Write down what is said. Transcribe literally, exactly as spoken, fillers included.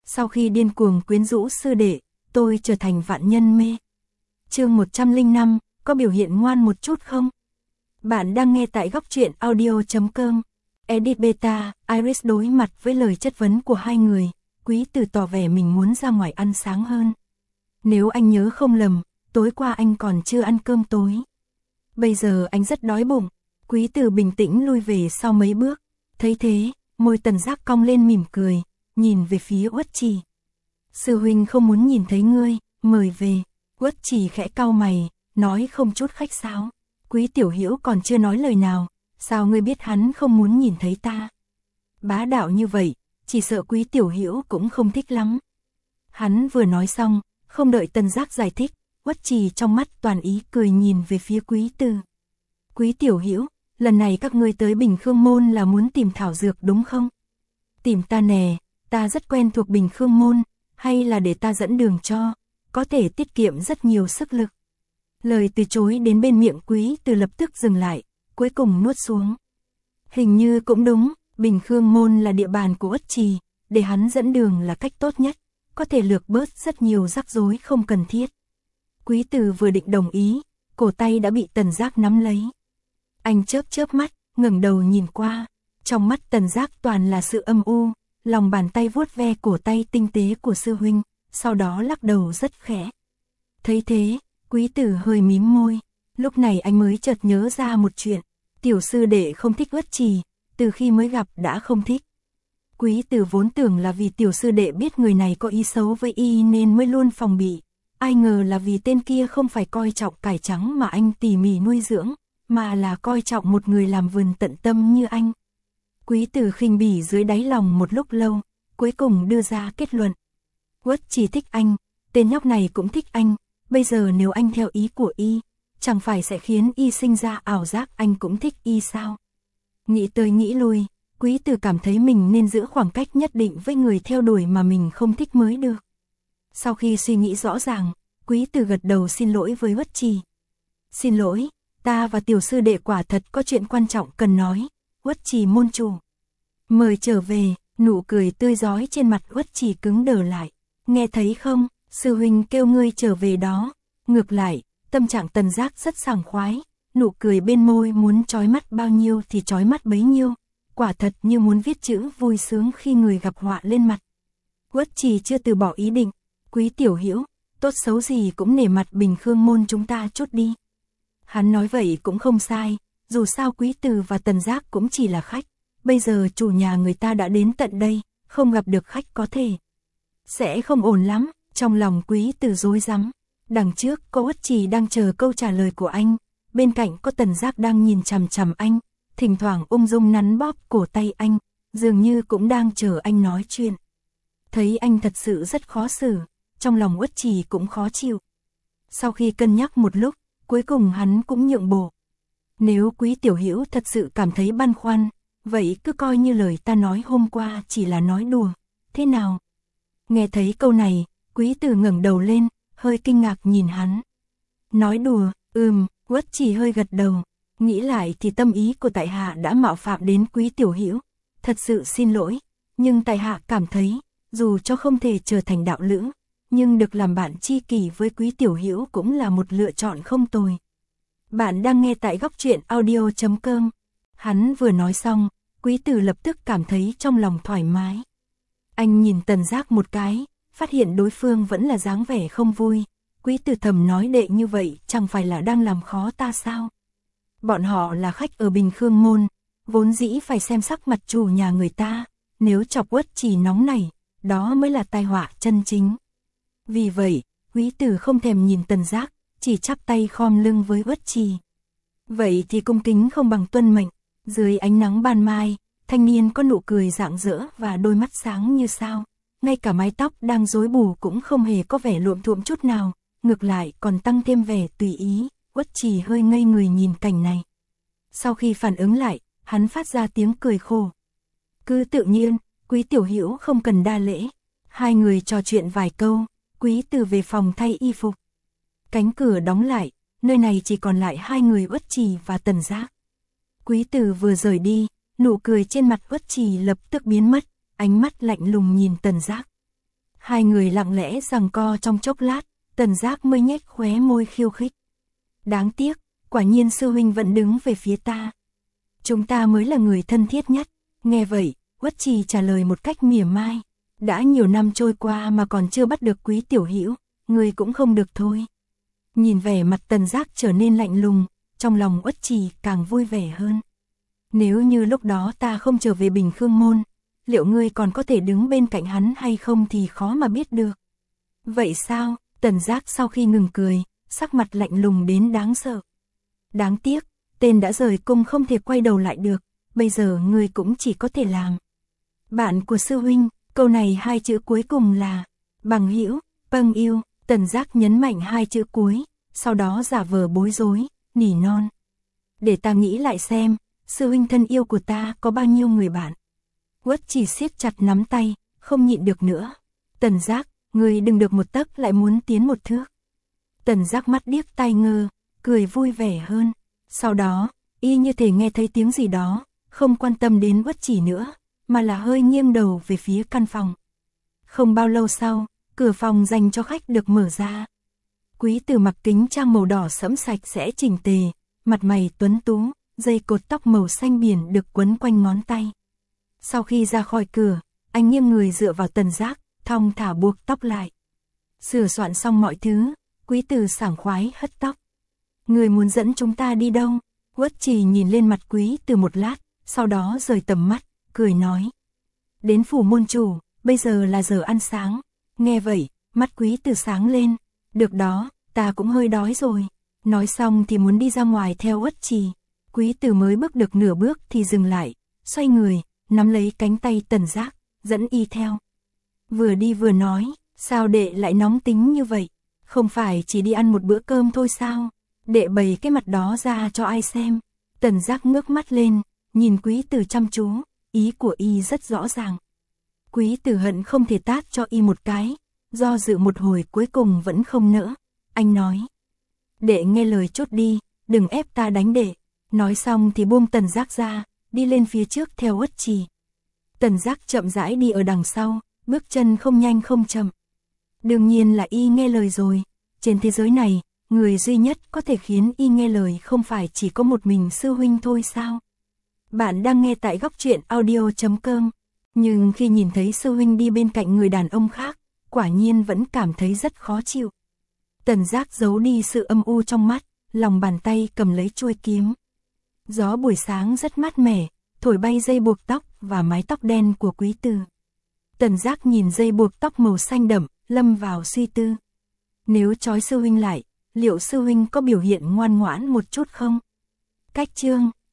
Sau khi điên cuồng quyến rũ sư đệ, tôi trở thành vạn nhân mê. Chương một trăm lẻ năm, có biểu hiện ngoan một chút không? Bạn đang nghe tại góc truyện audio chấm com. Edit Beta, Iris đối mặt với lời chất vấn của hai người, Quý Tử tỏ vẻ mình muốn ra ngoài ăn sáng hơn. Nếu anh nhớ không lầm, tối qua anh còn chưa ăn cơm tối. Bây giờ anh rất đói bụng. Quý Tử bình tĩnh lui về sau mấy bước. Thấy thế, môi Tần Giác cong lên mỉm cười, nhìn về phía Uất Trì. Sư huynh không muốn nhìn thấy ngươi, mời về. Uất Trì khẽ cau mày, nói không chút khách sáo. Quý Tiểu Hữu còn chưa nói lời nào, sao ngươi biết hắn không muốn nhìn thấy ta? Bá đạo như vậy, chỉ sợ Quý Tiểu Hữu cũng không thích lắm. Hắn vừa nói xong, không đợi Tần Giác giải thích, Uất Trì trong mắt toàn ý cười nhìn về phía Quý Tử. Quý Tiểu Hữu, lần này các ngươi tới Bình Khương Môn là muốn tìm thảo dược đúng không? Tìm ta nè, ta rất quen thuộc Bình Khương Môn, hay là để ta dẫn đường cho, có thể tiết kiệm rất nhiều sức lực. Lời từ chối đến bên miệng Quý Tử lập tức dừng lại, cuối cùng nuốt xuống. Hình như cũng đúng, Bình Khương Môn là địa bàn của Uất Trì, để hắn dẫn đường là cách tốt nhất, có thể lược bớt rất nhiều rắc rối không cần thiết. Quý Tử vừa định đồng ý, cổ tay đã bị Tần Giác nắm lấy. Anh chớp chớp mắt, ngẩng đầu nhìn qua, trong mắt Tần Giác toàn là sự âm u, lòng bàn tay vuốt ve cổ tay tinh tế của sư huynh, sau đó lắc đầu rất khẽ. Thấy thế, Quý Tử hơi mím môi, lúc này anh mới chợt nhớ ra một chuyện, tiểu sư đệ không thích Uất Trì, từ khi mới gặp đã không thích. Quý Tử vốn tưởng là vì tiểu sư đệ biết người này có ý xấu với y nên mới luôn phòng bị, ai ngờ là vì tên kia không phải coi trọng cải trắng mà anh tỉ mỉ nuôi dưỡng, mà là coi trọng một người làm vườn tận tâm như anh. Quý Tử khinh bỉ dưới đáy lòng một lúc lâu, cuối cùng đưa ra kết luận. Uất Trì thích anh, tên nhóc này cũng thích anh, bây giờ nếu anh theo ý của y, chẳng phải sẽ khiến y sinh ra ảo giác anh cũng thích y sao? Nghĩ tới nghĩ lui, Quý Tử cảm thấy mình nên giữ khoảng cách nhất định với người theo đuổi mà mình không thích mới được. Sau khi suy nghĩ rõ ràng, Quý Tử gật đầu xin lỗi với Uất Trì. Xin lỗi, ta và tiểu sư đệ quả thật có chuyện quan trọng cần nói. Uất Trì môn chủ, mời trở về. Nụ cười tươi rói trên mặt Uất Trì cứng đờ lại. Nghe thấy không, sư huynh kêu ngươi trở về đó. Ngược lại, tâm trạng Tần Giác rất sảng khoái, nụ cười bên môi muốn chói mắt bao nhiêu thì chói mắt bấy nhiêu, quả thật như muốn viết chữ vui sướng khi người gặp họa lên mặt. Uất Trì chưa từ bỏ ý định. Quý Tiểu Hữu, tốt xấu gì cũng nể mặt Bình Khương Môn chúng ta chút đi. Hắn nói vậy cũng không sai, dù sao Quý Tử và Tần Giác cũng chỉ là khách, bây giờ chủ nhà người ta đã đến tận đây, không gặp được khách có thể sẽ không ổn lắm. Trong lòng Quý Tử rối rắm, đằng trước có Uất Trì đang chờ câu trả lời của anh, bên cạnh có Tần Giác đang nhìn chằm chằm anh, thỉnh thoảng ung dung nắn bóp cổ tay anh, dường như cũng đang chờ anh nói chuyện. Thấy anh thật sự rất khó xử, trong lòng Uất Trì cũng khó chịu. Sau khi cân nhắc một lúc, cuối cùng hắn cũng nhượng bộ. Nếu Quý Tiểu Hữu thật sự cảm thấy băn khoăn, vậy cứ coi như lời ta nói hôm qua chỉ là nói đùa, thế nào? Nghe thấy câu này, Quý Tử ngẩng đầu lên, hơi kinh ngạc nhìn hắn. Nói đùa, ừm, Uất Trì hơi gật đầu, nghĩ lại thì tâm ý của tại hạ đã mạo phạm đến Quý Tiểu Hữu, thật sự xin lỗi, nhưng tại hạ cảm thấy, dù cho không thể trở thành đạo lữ, nhưng được làm bạn tri kỷ với Quý Tiểu Hữu cũng là một lựa chọn không tồi. Bạn đang nghe tại góc truyện audio chấm com. Hắn vừa nói xong, Quý Tử lập tức cảm thấy trong lòng thoải mái. Anh nhìn Tần Giác một cái, phát hiện đối phương vẫn là dáng vẻ không vui. Quý Tử thầm nói đệ như vậy chẳng phải là đang làm khó ta sao? Bọn họ là khách ở Bình Khương Môn, vốn dĩ phải xem sắc mặt chủ nhà người ta, nếu chọc Uất Trì nóng này, đó mới là tai họa chân chính. Vì vậy, Quý Tử không thèm nhìn Tần Giác, chỉ chắp tay khom lưng với Uất Trì. Vậy thì cung kính không bằng tuân mệnh. Dưới ánh nắng ban mai, thanh niên có nụ cười rạng rỡ và đôi mắt sáng như sao. Ngay cả mái tóc đang rối bù cũng không hề có vẻ luộm thuộm chút nào, ngược lại còn tăng thêm vẻ tùy ý. Uất Trì hơi ngây người nhìn cảnh này. Sau khi phản ứng lại, hắn phát ra tiếng cười khổ. Cứ tự nhiên, Quý Tiểu Hữu không cần đa lễ. Hai người trò chuyện vài câu, Quý Tử về phòng thay y phục. Cánh cửa đóng lại, nơi này chỉ còn lại hai người Uất Trì và Tần Giác. Quý Tử vừa rời đi, nụ cười trên mặt Uất Trì lập tức biến mất, ánh mắt lạnh lùng nhìn Tần Giác. Hai người lặng lẽ giằng co trong chốc lát, Tần Giác mới nhếch khóe môi khiêu khích. Đáng tiếc, quả nhiên sư huynh vẫn đứng về phía ta. Chúng ta mới là người thân thiết nhất. Nghe vậy, Uất Trì trả lời một cách mỉa mai. Đã nhiều năm trôi qua mà còn chưa bắt được Quý tiểu hữu, người cũng không được thôi. Nhìn vẻ mặt Tần Giác trở nên lạnh lùng, trong lòng Uất Trì càng vui vẻ hơn. Nếu như lúc đó ta không trở về Bình Khương Môn, liệu ngươi còn có thể đứng bên cạnh hắn hay không thì khó mà biết được. Vậy sao? Tần Giác sau khi ngừng cười, sắc mặt lạnh lùng đến đáng sợ. Đáng tiếc, tên đã rời cung không thể quay đầu lại được, bây giờ ngươi cũng chỉ có thể làm bạn của sư huynh. Câu này hai chữ cuối cùng là bằng hữu, pâng yêu. Tần Giác nhấn mạnh hai chữ cuối, sau đó giả vờ bối rối, nỉ non. Để ta nghĩ lại xem, sư huynh thân yêu của ta có bao nhiêu người bạn. Uất Trì siết chặt nắm tay, không nhịn được nữa. Tần Giác, ngươi đừng được một tấc lại muốn tiến một thước. Tần Giác mắt điếc tai ngơ, cười vui vẻ hơn. Sau đó, y như thể nghe thấy tiếng gì đó, không quan tâm đến Uất Trì nữa, mà là hơi nghiêng đầu về phía căn phòng. Không bao lâu sau, cửa phòng dành cho khách được mở ra. Quý Tử mặc kính trang màu đỏ sẫm sạch sẽ chỉnh tề, mặt mày tuấn tú, dây cột tóc màu xanh biển được quấn quanh ngón tay. Sau khi ra khỏi cửa, anh nghiêng người dựa vào Tần Giác, thong thả buộc tóc lại. Sửa soạn xong mọi thứ, Quý Tử sảng khoái hất tóc. Người muốn dẫn chúng ta đi đâu? Uất Trì nhìn lên mặt Quý Tử một lát, sau đó rời tầm mắt, cười nói. Đến phủ môn chủ, bây giờ là giờ ăn sáng. Nghe vậy, mắt Quý Tử sáng lên. Được đó, ta cũng hơi đói rồi. Nói xong thì muốn đi ra ngoài theo Uất Trì. Quý Tử mới bước được nửa bước thì dừng lại, xoay người, nắm lấy cánh tay Tần Giác, dẫn y theo. Vừa đi vừa nói, sao đệ lại nóng tính như vậy? Không phải chỉ đi ăn một bữa cơm thôi sao? Đệ bày cái mặt đó ra cho ai xem? Tần Giác ngước mắt lên, nhìn Quý Tử chăm chú, ý của y rất rõ ràng. Quý Tử hận không thể tát cho y một cái, do dự một hồi cuối cùng vẫn không nỡ. Anh nói, đệ nghe lời chút đi, đừng ép ta đánh đệ. Nói xong thì buông Tần Giác ra, đi lên phía trước theo Uất Trì. Tần Giác chậm rãi đi ở đằng sau, bước chân không nhanh không chậm. Đương nhiên là y nghe lời rồi. Trên thế giới này, người duy nhất có thể khiến y nghe lời không phải chỉ có một mình sư huynh thôi sao? Bạn đang nghe tại góc truyện audio chấm com. Nhưng khi nhìn thấy sư huynh đi bên cạnh người đàn ông khác, quả nhiên vẫn cảm thấy rất khó chịu. Tần Giác giấu đi sự âm u trong mắt, lòng bàn tay cầm lấy chuôi kiếm. Gió buổi sáng rất mát mẻ, thổi bay dây buộc tóc và mái tóc đen của Quý Tử. Tần Giác nhìn dây buộc tóc màu xanh đậm, lâm vào suy tư. Nếu trói sư huynh lại, liệu sư huynh có biểu hiện ngoan ngoãn một chút không? Cách chương